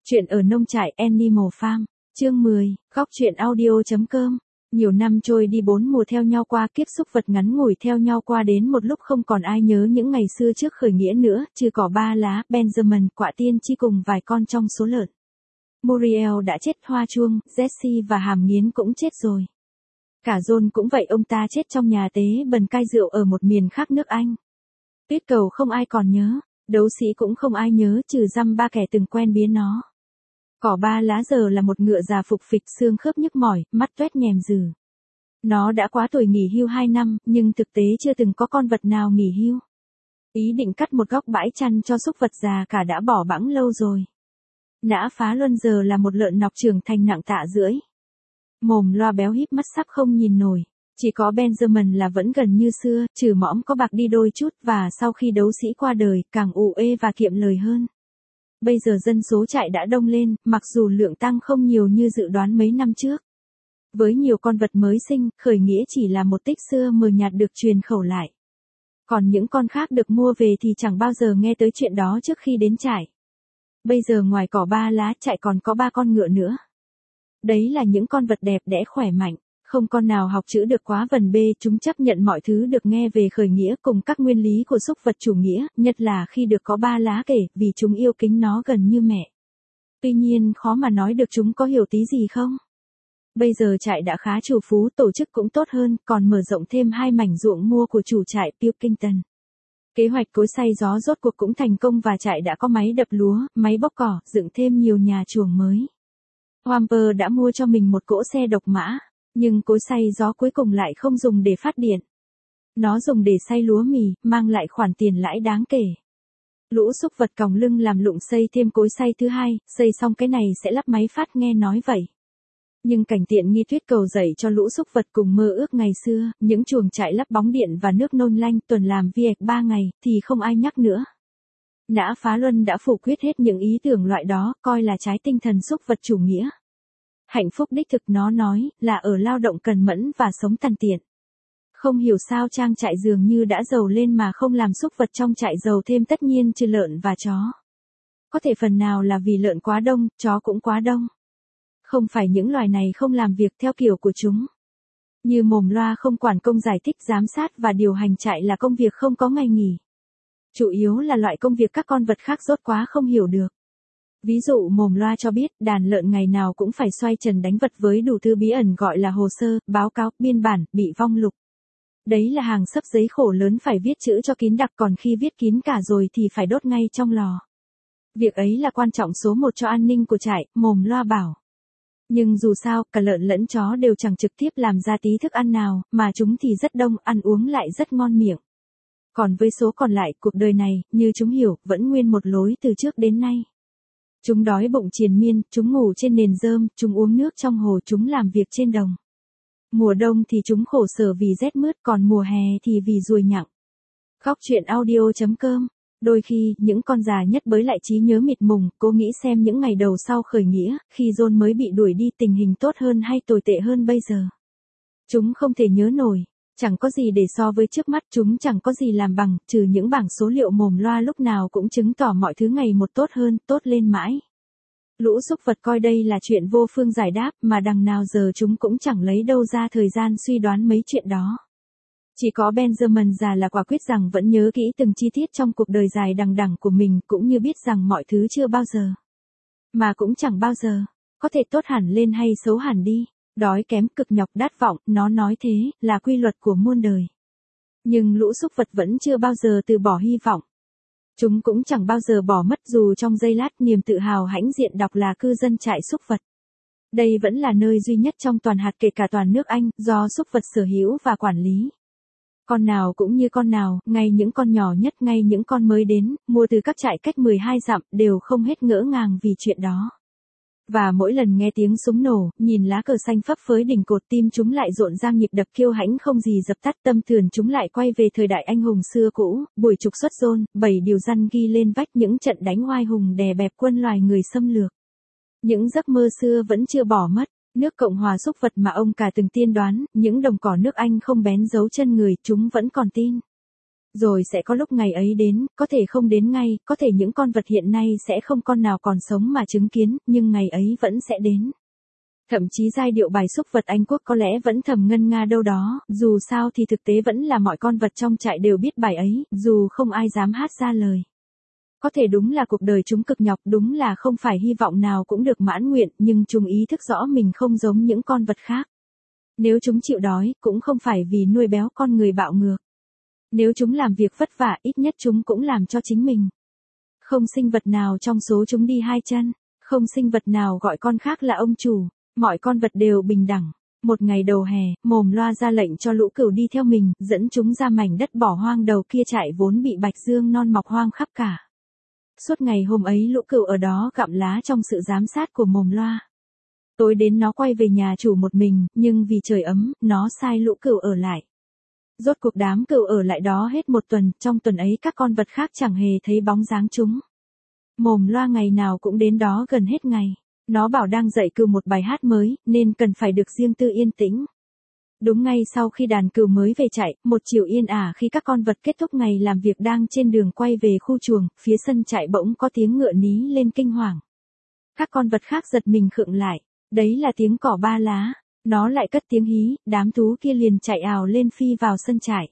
Chuyện ở nông trại Animal Farm, chương 10, góc truyện audio.com. Nhiều năm trôi đi 4 mùa theo nhau qua, kiếp súc vật ngắn ngủi theo nhau qua đến một lúc không còn ai nhớ những ngày xưa trước khởi nghĩa nữa, trừ cỏ ba lá, Benjamin, quạ tiên tri cùng vài con trong số lợn. Muriel đã chết, Hoa Chuông, Jessie và Hàm Nghiến cũng chết rồi. Cả John cũng vậy, ông ta chết trong nhà tế bần cai rượu ở một miền khác nước Anh. Tuyết cầu không ai còn nhớ, đấu sĩ cũng không ai nhớ trừ dăm ba kẻ từng quen biết nó. Cỏ ba lá giờ là một ngựa già phục phịch, xương khớp nhức mỏi, mắt toét nhèm dừ. Nó đã quá tuổi nghỉ hưu 2 năm, nhưng thực tế chưa từng có con vật nào nghỉ hưu. Ý định cắt một góc bãi chăn cho súc vật già cả đã bỏ bẵng lâu rồi. Nã Phá Luân giờ là một lợn nọc trưởng thành nặng tạ rưỡi. Mồm loa béo híp mắt sắp không nhìn nổi. Chỉ có Benjamin là vẫn gần như xưa, trừ mõm có bạc đi đôi chút, và sau khi đấu sĩ qua đời, càng ù ê và kiệm lời hơn. Bây giờ dân số trại đã đông lên, mặc dù lượng tăng không nhiều như dự đoán mấy năm trước. Với nhiều con vật mới sinh, khởi nghĩa chỉ là một tích xưa mờ nhạt được truyền khẩu lại. Còn những con khác được mua về thì chẳng bao giờ nghe tới chuyện đó trước khi đến trại. Bây giờ ngoài cỏ ba lá, trại còn có 3 con ngựa nữa. Đấy là những con vật đẹp đẽ khỏe mạnh. Không con nào học chữ được quá vần bê, chúng chấp nhận mọi thứ được nghe về khởi nghĩa cùng các nguyên lý của súc vật chủ nghĩa, nhất là khi được có ba lá kể, vì chúng yêu kính nó gần như mẹ. Tuy nhiên khó mà nói được chúng có hiểu tí gì không. Bây giờ trại đã khá chủ phú, tổ chức cũng tốt hơn, còn mở rộng thêm 2 mảnh ruộng mua của chủ trại Pilkington. Kế hoạch cối xay gió rốt cuộc cũng thành công và trại đã có máy đập lúa, máy bóc cỏ, dựng thêm nhiều nhà chuồng mới. Wamper đã mua cho mình một cỗ xe độc mã. Nhưng cối xay gió cuối cùng lại không dùng để phát điện. Nó dùng để xay lúa mì, mang lại khoản tiền lãi đáng kể. Lũ súc vật còng lưng làm lụng xây thêm cối xay thứ hai, xây xong cái này sẽ lắp máy phát, nghe nói vậy. Nhưng cảnh tiện nghi Tuyết cầu dạy cho lũ súc vật cùng mơ ước ngày xưa, những chuồng trại lắp bóng điện và nước nôn lanh, tuần làm việc 3 ngày, thì không ai nhắc nữa. Nã Phá Luân đã phủ quyết hết những ý tưởng loại đó, coi là trái tinh thần súc vật chủ nghĩa. Hạnh phúc đích thực, nó nói, là ở lao động cần mẫn và sống tàn tiện. Không hiểu sao trang trại dường như đã giàu lên mà không làm súc vật trong trại giàu thêm, tất nhiên trừ lợn và chó. Có thể phần nào là vì lợn quá đông, chó cũng quá đông. Không phải những loài này không làm việc theo kiểu của chúng. Như mồm loa không quản công giải thích, giám sát và điều hành trại là công việc không có ngày nghỉ. Chủ yếu là loại công việc các con vật khác rốt quá không hiểu được. Ví dụ mồm loa cho biết, đàn lợn ngày nào cũng phải xoay trần đánh vật với đủ thứ bí ẩn gọi là hồ sơ, báo cáo, biên bản, bị vong lục. Đấy là hàng xấp giấy khổ lớn phải viết chữ cho kín đặc, còn khi viết kín cả rồi thì phải đốt ngay trong lò. Việc ấy là quan trọng số 1 cho an ninh của trại, mồm loa bảo. Nhưng dù sao, cả lợn lẫn chó đều chẳng trực tiếp làm ra tí thức ăn nào, mà chúng thì rất đông, ăn uống lại rất ngon miệng. Còn với số còn lại, cuộc đời này, như chúng hiểu, vẫn nguyên một lối từ trước đến nay. Chúng đói bụng triền miên, chúng ngủ trên nền rơm, chúng uống nước trong hồ, chúng làm việc trên đồng. Mùa đông thì chúng khổ sở vì rét mướt, còn mùa hè thì vì ruồi nhặng. Góc truyện audio.com. Đôi khi, những con già nhất bới lại trí nhớ mịt mùng, cố nghĩ xem những ngày đầu sau khởi nghĩa, khi John mới bị đuổi đi, tình hình tốt hơn hay tồi tệ hơn bây giờ. Chúng không thể nhớ nổi. Chẳng có gì để so với trước mắt, chúng chẳng có gì làm bằng, trừ những bảng số liệu mồm loa lúc nào cũng chứng tỏ mọi thứ ngày một tốt hơn, tốt lên mãi. Lũ súc vật coi đây là chuyện vô phương giải đáp, mà đằng nào giờ chúng cũng chẳng lấy đâu ra thời gian suy đoán mấy chuyện đó. Chỉ có Benjamin già là quả quyết rằng vẫn nhớ kỹ từng chi tiết trong cuộc đời dài đằng đẵng của mình, cũng như biết rằng mọi thứ chưa bao giờ, mà cũng chẳng bao giờ, có thể tốt hẳn lên hay xấu hẳn đi. Đói kém, cực nhọc, đát vọng, nó nói thế, là quy luật của muôn đời. Nhưng lũ súc vật vẫn chưa bao giờ từ bỏ hy vọng. Chúng cũng chẳng bao giờ bỏ mất, dù trong giây lát niềm tự hào hãnh diện đọc là cư dân trại súc vật. Đây vẫn là nơi duy nhất trong toàn hạt, kể cả toàn nước Anh, do súc vật sở hữu và quản lý. Con nào cũng như con nào, ngay những con nhỏ nhất, ngay những con mới đến, mua từ các trại cách 12 dặm, đều không hết ngỡ ngàng vì chuyện đó. Và mỗi lần nghe tiếng súng nổ, nhìn lá cờ xanh phấp phới đỉnh cột, tim chúng lại rộn rang nhịp đập kiêu hãnh không gì dập tắt, tâm thườn chúng lại quay về thời đại anh hùng xưa cũ, buổi trục xuất John, 7 điều răn ghi lên vách, những trận đánh oai hùng đè bẹp quân loài người xâm lược. Những giấc mơ xưa vẫn chưa bỏ mất, nước Cộng hòa súc vật mà ông cả từng tiên đoán, những đồng cỏ nước Anh không bén dấu chân người, chúng vẫn còn tin. Rồi sẽ có lúc ngày ấy đến, có thể không đến ngay, có thể những con vật hiện nay sẽ không con nào còn sống mà chứng kiến, nhưng ngày ấy vẫn sẽ đến. Thậm chí giai điệu bài xúc vật Anh Quốc có lẽ vẫn thầm ngân nga đâu đó, dù sao thì thực tế vẫn là mọi con vật trong trại đều biết bài ấy, dù không ai dám hát ra lời. Có thể đúng là cuộc đời chúng cực nhọc, đúng là không phải hy vọng nào cũng được mãn nguyện, nhưng chúng ý thức rõ mình không giống những con vật khác. Nếu chúng chịu đói, cũng không phải vì nuôi béo con người bạo ngược. Nếu chúng làm việc vất vả, ít nhất chúng cũng làm cho chính mình. Không sinh vật nào trong số chúng đi hai chân, không sinh vật nào gọi con khác là ông chủ, mọi con vật đều bình đẳng. Một ngày đầu hè, Mồm Loa ra lệnh cho lũ cừu đi theo mình, dẫn chúng ra mảnh đất bỏ hoang đầu kia trại vốn bị bạch dương non mọc hoang khắp cả. Suốt ngày hôm ấy lũ cừu ở đó gặm lá trong sự giám sát của Mồm Loa. Tối đến nó quay về nhà chủ một mình, nhưng vì trời ấm, nó sai lũ cừu ở lại. Rốt cuộc đám cừu ở lại đó hết một tuần, trong tuần ấy các con vật khác chẳng hề thấy bóng dáng chúng. Mồm Loa ngày nào cũng đến đó gần hết ngày. Nó bảo đang dạy cừu một bài hát mới, nên cần phải được riêng tư yên tĩnh. Đúng ngay sau khi đàn cừu mới về trại, một chiều yên ả khi các con vật kết thúc ngày làm việc đang trên đường quay về khu chuồng, phía sân trại bỗng có tiếng ngựa ní lên kinh hoàng. Các con vật khác giật mình khựng lại, đấy là tiếng cỏ ba lá. Nó lại cất tiếng hí, đám thú kia liền chạy ào lên phi vào sân trại.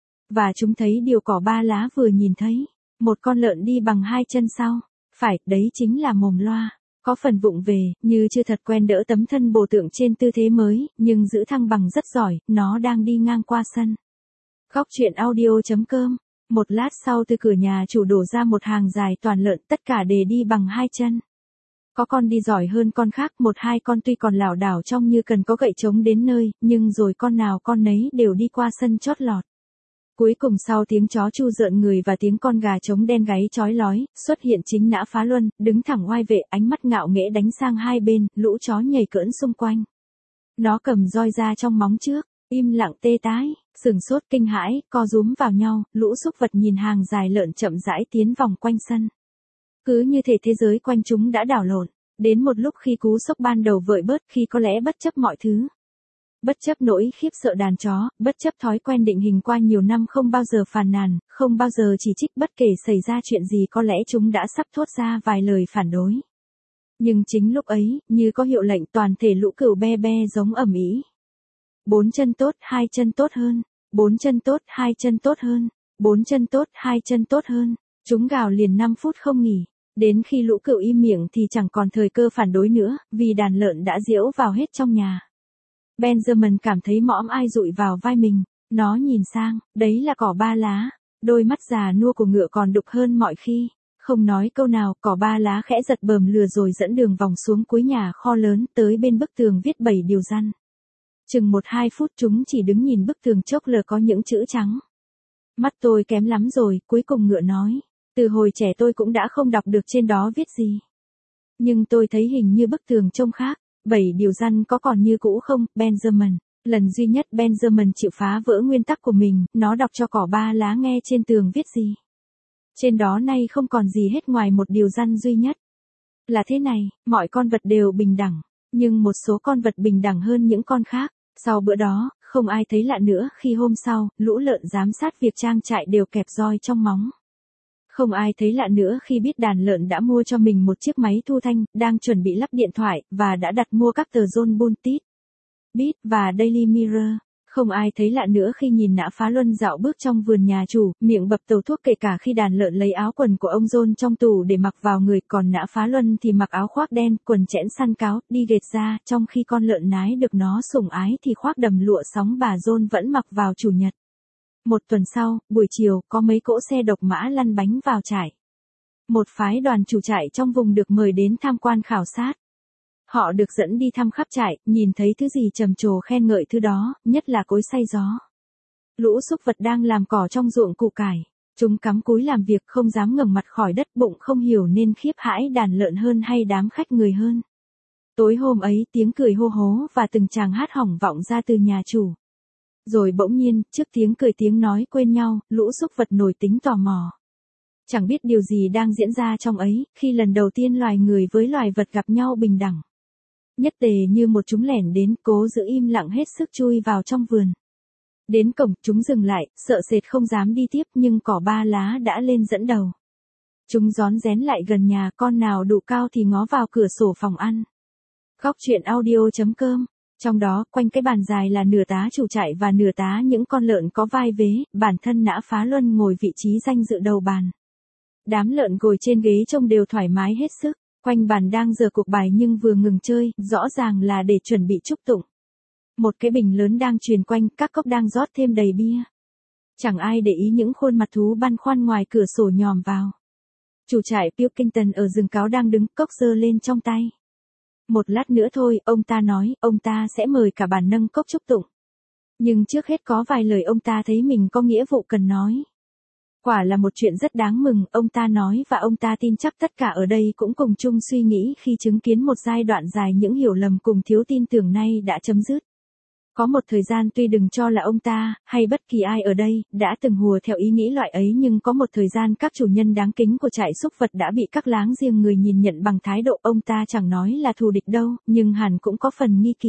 Và chúng thấy điều cỏ ba lá vừa nhìn thấy, một con lợn đi bằng hai chân sau. Phải, đấy chính là Mồm Loa. Có phần vụng về, như chưa thật quen đỡ tấm thân bồ tượng trên tư thế mới, nhưng giữ thăng bằng rất giỏi, nó đang đi ngang qua sân. Góc truyện audio.com. Một lát sau từ cửa nhà chủ đổ ra một hàng dài toàn lợn, tất cả đều đi bằng hai chân. Có con đi giỏi hơn con khác, một hai con tuy còn lảo đảo trông như cần có gậy chống đến nơi, nhưng rồi con nào con nấy đều đi qua sân chót lọt. Cuối cùng sau tiếng chó chu rợn người và tiếng con gà trống đen gáy chói lói, xuất hiện chính Nã Phá Luân, đứng thẳng oai vệ, ánh mắt ngạo nghễ đánh sang hai bên, lũ chó nhảy cỡn xung quanh. Nó cầm roi ra trong móng trước, im lặng tê tái, sửng sốt kinh hãi, co rúm vào nhau, lũ súc vật nhìn hàng dài lợn chậm rãi tiến vòng quanh sân. Cứ như thể thế giới quanh chúng đã đảo lộn, đến một lúc khi cú sốc ban đầu vợi bớt, khi có lẽ bất chấp mọi thứ. Bất chấp nỗi khiếp sợ đàn chó, bất chấp thói quen định hình qua nhiều năm không bao giờ phàn nàn, không bao giờ chỉ trích, bất kể xảy ra chuyện gì có lẽ chúng đã sắp thốt ra vài lời phản đối. Nhưng chính lúc ấy, như có hiệu lệnh, toàn thể lũ cừu be be giống ầm ĩ. Bốn chân tốt, hai chân tốt hơn. Bốn chân tốt, hai chân tốt hơn. Bốn chân tốt, hai chân tốt hơn. Chúng gào liền 5 phút không nghỉ. Đến khi lũ cừu im miệng thì chẳng còn thời cơ phản đối nữa, vì đàn lợn đã giễu vào hết trong nhà. Benjamin cảm thấy mõm ai dụi vào vai mình. Nó nhìn sang, đấy là cỏ ba lá. Đôi mắt già nua của ngựa còn đục hơn mọi khi. Không nói câu nào, cỏ ba lá khẽ giật bờm lừa rồi dẫn đường vòng xuống cuối nhà kho lớn, tới bên bức tường viết 7 điều răn. Chừng 1-2 phút chúng chỉ đứng nhìn bức tường chốc lờ có những chữ trắng. Mắt tôi kém lắm rồi, cuối cùng ngựa nói. Từ hồi trẻ tôi cũng đã không đọc được trên đó viết gì. Nhưng tôi thấy hình như bức tường trông khác. 7 điều răn có còn như cũ không, Benjamin? Lần duy nhất Benjamin chịu phá vỡ nguyên tắc của mình, nó đọc cho cỏ ba lá nghe trên tường viết gì. Trên đó nay không còn gì hết ngoài một điều răn duy nhất. Là thế này, mọi con vật đều bình đẳng, nhưng một số con vật bình đẳng hơn những con khác. Sau bữa đó, không ai thấy lạ nữa khi hôm sau, lũ lợn giám sát việc trang trại đều kẹp roi trong móng. Không ai thấy lạ nữa khi biết đàn lợn đã mua cho mình một chiếc máy thu thanh, đang chuẩn bị lắp điện thoại, và đã đặt mua các tờ John Buntit, Beat và Daily Mirror. Không ai thấy lạ nữa khi nhìn Nã Phá Luân dạo bước trong vườn nhà chủ, miệng bập tàu thuốc, kể cả khi đàn lợn lấy áo quần của ông John trong tủ để mặc vào người, còn Nã Phá Luân thì mặc áo khoác đen, quần chẽn săn cáo, đi ghệt ra, trong khi con lợn nái được nó sủng ái thì khoác đầm lụa sóng bà John vẫn mặc vào chủ nhật. Một tuần sau, buổi chiều, có mấy cỗ xe độc mã lăn bánh vào trại. Một phái đoàn chủ trại trong vùng được mời đến tham quan khảo sát. Họ được dẫn đi thăm khắp trại, nhìn thấy thứ gì trầm trồ khen ngợi thứ đó, nhất là cối xay gió. Lũ súc vật đang làm cỏ trong ruộng củ cải. Chúng cắm cúi làm việc, không dám ngẩng mặt khỏi đất, bụng không hiểu nên khiếp hãi đàn lợn hơn hay đám khách người hơn. Tối hôm ấy, tiếng cười hô hố và từng tràng hát hỏng vọng ra từ nhà chủ. Rồi bỗng nhiên, trước tiếng cười tiếng nói quên nhau, lũ súc vật nổi tính tò mò. Chẳng biết điều gì đang diễn ra trong ấy, khi lần đầu tiên loài người với loài vật gặp nhau bình đẳng. Nhất tề như một chúng lẻn đến, cố giữ im lặng hết sức chui vào trong vườn. Đến cổng, chúng dừng lại, sợ sệt không dám đi tiếp nhưng cỏ ba lá đã lên dẫn đầu. Chúng rón rén lại gần nhà, con nào đủ cao thì ngó vào cửa sổ phòng ăn. Góc truyện audio.com. Trong đó, quanh cái bàn dài là nửa tá chủ trại và nửa tá những con lợn có vai vế, bản thân Nã Phá Luân ngồi vị trí danh dự đầu bàn. Đám lợn ngồi trên ghế trông đều thoải mái hết sức, quanh bàn đang giở cuộc bài nhưng vừa ngừng chơi, rõ ràng là để chuẩn bị chúc tụng. Một cái bình lớn đang truyền quanh, các cốc đang rót thêm đầy bia. Chẳng ai để ý những khuôn mặt thú băn khoăn ngoài cửa sổ nhòm vào. Chủ trại Pilkington ở rừng cáo đang đứng, cốc giơ lên trong tay. Một lát nữa thôi, ông ta nói, ông ta sẽ mời cả bàn nâng cốc chúc tụng. Nhưng trước hết có vài lời ông ta thấy mình có nghĩa vụ cần nói. Quả là một chuyện rất đáng mừng, ông ta nói và ông ta tin chắc tất cả ở đây cũng cùng chung suy nghĩ khi chứng kiến một giai đoạn dài những hiểu lầm cùng thiếu tin tưởng nay đã chấm dứt. Có một thời gian tuy đừng cho là ông ta, hay bất kỳ ai ở đây, đã từng hùa theo ý nghĩ loại ấy nhưng có một thời gian các chủ nhân đáng kính của trại súc vật đã bị các láng giềng người nhìn nhận bằng thái độ ông ta chẳng nói là thù địch đâu, nhưng hẳn cũng có phần nghi kỵ.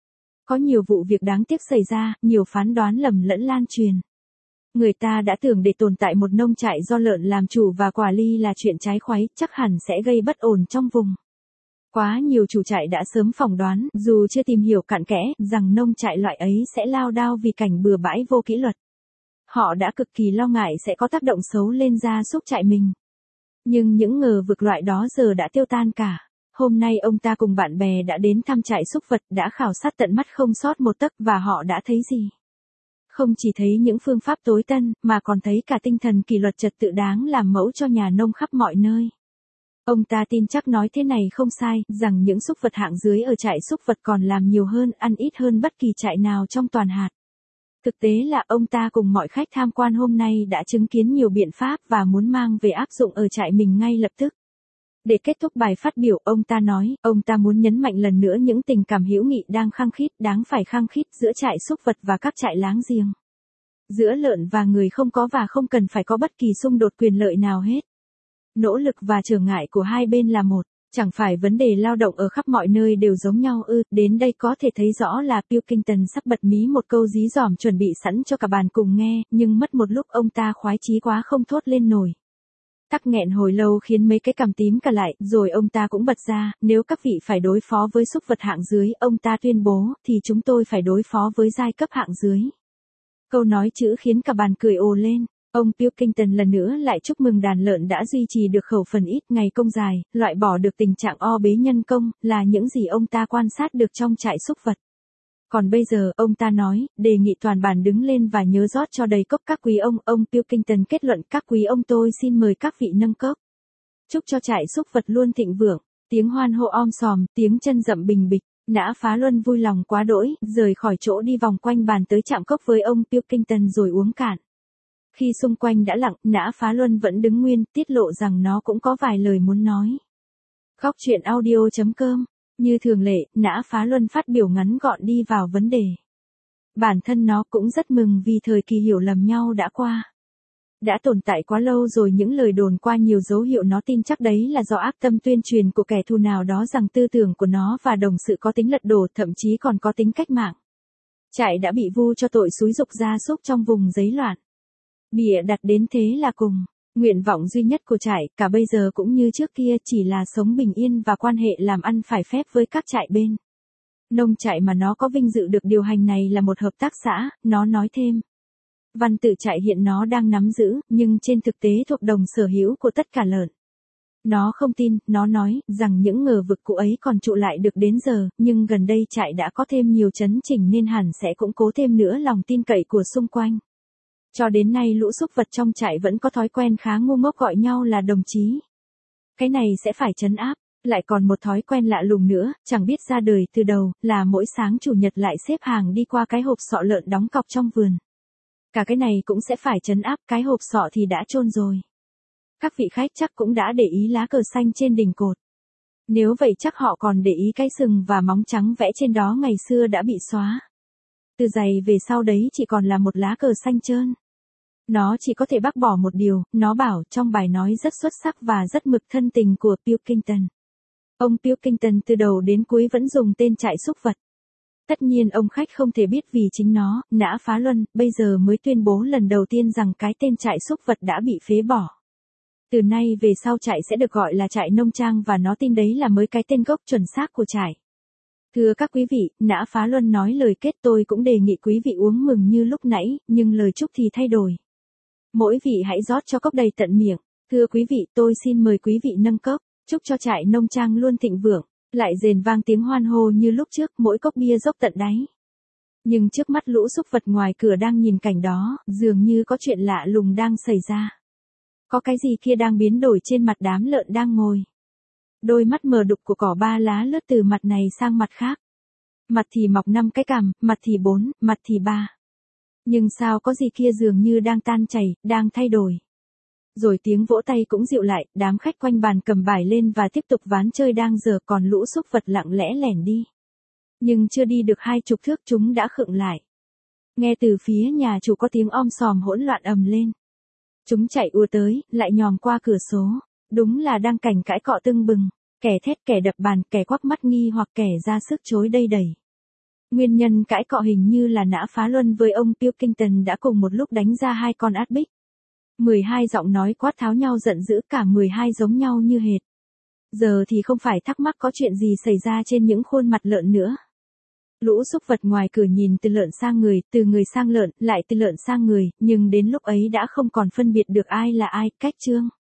Có nhiều vụ việc đáng tiếc xảy ra, nhiều phán đoán lầm lẫn lan truyền. Người ta đã tưởng để tồn tại một nông trại do lợn làm chủ và quả ly là chuyện trái khoáy, chắc hẳn sẽ gây bất ổn trong vùng. Quá nhiều chủ trại đã sớm phỏng đoán, dù chưa tìm hiểu cặn kẽ, rằng nông trại loại ấy sẽ lao đao vì cảnh bừa bãi vô kỷ luật. Họ đã cực kỳ lo ngại sẽ có tác động xấu lên gia súc trại mình. Nhưng những ngờ vực loại đó giờ đã tiêu tan cả. Hôm nay ông ta cùng bạn bè đã đến thăm trại súc vật, đã khảo sát tận mắt không sót một tấc và họ đã thấy gì? Không chỉ thấy những phương pháp tối tân, mà còn thấy cả tinh thần kỷ luật trật tự đáng làm mẫu cho nhà nông khắp mọi nơi. Ông ta tin chắc nói thế này không sai, rằng những súc vật hạng dưới ở trại súc vật còn làm nhiều hơn, ăn ít hơn bất kỳ trại nào trong toàn hạt. Thực tế là ông ta cùng mọi khách tham quan hôm nay đã chứng kiến nhiều biện pháp và muốn mang về áp dụng ở trại mình ngay lập tức. Để kết thúc bài phát biểu, ông ta nói, ông ta muốn nhấn mạnh lần nữa những tình cảm hữu nghị đang khăng khít, đáng phải khăng khít giữa trại súc vật và các trại láng giềng. Giữa lợn và người không có và không cần phải có bất kỳ xung đột quyền lợi nào hết. Nỗ lực và trở ngại của hai bên là một, chẳng phải vấn đề lao động ở khắp mọi nơi đều giống nhau ư. Đến đây có thể thấy rõ là Pilkington sắp bật mí một câu dí dỏm chuẩn bị sẵn cho cả bàn cùng nghe, nhưng mất một lúc ông ta khoái chí quá không thốt lên nổi. Tắc nghẹn hồi lâu khiến mấy cái cằm tím cả lại, rồi ông ta cũng bật ra, nếu các vị phải đối phó với súc vật hạng dưới, ông ta tuyên bố, thì chúng tôi phải đối phó với giai cấp hạng dưới. Câu nói chữ khiến cả bàn cười ồ lên. Ông Pilkington lần nữa lại chúc mừng đàn lợn đã duy trì được khẩu phần ít ngày công dài, loại bỏ được tình trạng o bế nhân công, là những gì ông ta quan sát được trong trại súc vật. Còn bây giờ, ông ta nói, đề nghị toàn bàn đứng lên và nhớ rót cho đầy cốc các quý ông Pilkington kết luận các quý ông tôi xin mời các vị nâng cốc. Chúc cho trại súc vật luôn thịnh vượng, tiếng hoan hô om sòm, tiếng chân dậm bình bịch. Nã Phá Luân vui lòng quá đỗi, rời khỏi chỗ đi vòng quanh bàn tới chạm cốc với ông Pilkington rồi uống cạn. Khi xung quanh đã lặng, Nã Phá Luân vẫn đứng nguyên, tiết lộ rằng nó cũng có vài lời muốn nói. Góc truyện audio.com. Như thường lệ, Nã Phá Luân phát biểu ngắn gọn đi vào vấn đề. Bản thân nó cũng rất mừng vì thời kỳ hiểu lầm nhau đã qua. Đã tồn tại quá lâu rồi, những lời đồn qua nhiều dấu hiệu nó tin chắc đấy là do ác tâm tuyên truyền của kẻ thù nào đó rằng tư tưởng của nó và đồng sự có tính lật đổ, thậm chí còn có tính cách mạng. Trại đã bị vu cho tội xúi giục gia súc trong vùng rấy loạn. Bịa đặt đến thế là cùng. Nguyện vọng duy nhất của trại, cả bây giờ cũng như trước kia, chỉ là sống bình yên và quan hệ làm ăn phải phép với các trại bên. Nông trại mà nó có vinh dự được điều hành này là một hợp tác xã, nó nói thêm. Văn tự trại hiện nó đang nắm giữ, nhưng trên thực tế thuộc đồng sở hữu của tất cả lợn. Nó không tin, nó nói, rằng những ngờ vực cũ ấy còn trụ lại được đến giờ, nhưng gần đây trại đã có thêm nhiều chấn chỉnh nên hẳn sẽ củng cố thêm nữa lòng tin cậy của xung quanh. Cho đến nay lũ súc vật trong trại vẫn có thói quen khá ngu ngốc gọi nhau là đồng chí. Cái này sẽ phải trấn áp. Lại còn một thói quen lạ lùng nữa, chẳng biết ra đời từ đầu, là mỗi sáng chủ nhật lại xếp hàng đi qua cái hộp sọ lợn đóng cọc trong vườn. Cả cái này cũng sẽ phải trấn áp, cái hộp sọ thì đã chôn rồi. Các vị khách chắc cũng đã để ý lá cờ xanh trên đỉnh cột. Nếu vậy chắc họ còn để ý cái sừng và móng trắng vẽ trên đó ngày xưa đã bị xóa. Từ giày về sau đấy chỉ còn là một lá cờ xanh trơn. Nó chỉ có thể bác bỏ một điều, nó bảo trong bài nói rất xuất sắc và rất mực thân tình của Pilkington. Ông Pilkington từ đầu đến cuối vẫn dùng tên trại súc vật. Tất nhiên ông khách không thể biết vì chính nó, Nã Phá Luân, bây giờ mới tuyên bố lần đầu tiên rằng cái tên trại súc vật đã bị phế bỏ. Từ nay về sau trại sẽ được gọi là trại nông trang và nó tin đấy là mới cái tên gốc chuẩn xác của trại. Thưa các quý vị, Nã Phá Luân nói lời kết tôi cũng đề nghị quý vị uống mừng như lúc nãy, nhưng lời chúc thì thay đổi. Mỗi vị hãy rót cho cốc đầy tận miệng. Thưa quý vị, tôi xin mời quý vị nâng cốc, chúc cho trại nông trang luôn thịnh vượng. Lại rền vang tiếng hoan hô như lúc trước, mỗi cốc bia dốc tận đáy. Nhưng trước mắt lũ súc vật ngoài cửa đang nhìn cảnh đó, dường như có chuyện lạ lùng đang xảy ra. Có cái gì kia đang biến đổi trên mặt đám lợn đang ngồi. Đôi mắt mờ đục của cỏ ba lá lướt từ mặt này sang mặt khác. Mặt thì mọc 5 cái cằm, mặt thì 4, mặt thì 3. Nhưng sao có gì kia dường như đang tan chảy, đang thay đổi. Rồi tiếng vỗ tay cũng dịu lại, đám khách quanh bàn cầm bài lên và tiếp tục ván chơi đang dở, còn lũ súc vật lặng lẽ lẻn đi. Nhưng chưa đi được 20 thước chúng đã khựng lại. Nghe từ phía nhà chủ có tiếng om sòm hỗn loạn ầm lên. Chúng chạy ùa tới, lại nhòm qua cửa số. Đúng là đang cảnh cãi cọ tưng bừng. Kẻ thét, kẻ đập bàn, kẻ quắc mắt nghi hoặc kẻ ra sức chối đây đẩy. Nguyên nhân cãi cọ hình như là Nã Phá Luân với ông Pilkington đã cùng một lúc đánh ra 2 con át bích. 12 giọng nói quát tháo nhau giận dữ, cả 12 giống nhau như hệt. Giờ thì không phải thắc mắc có chuyện gì xảy ra trên những khuôn mặt lợn nữa. Lũ súc vật ngoài cửa nhìn từ lợn sang người, từ người sang lợn, lại từ lợn sang người, nhưng đến lúc ấy đã không còn phân biệt được ai là ai, cách chương.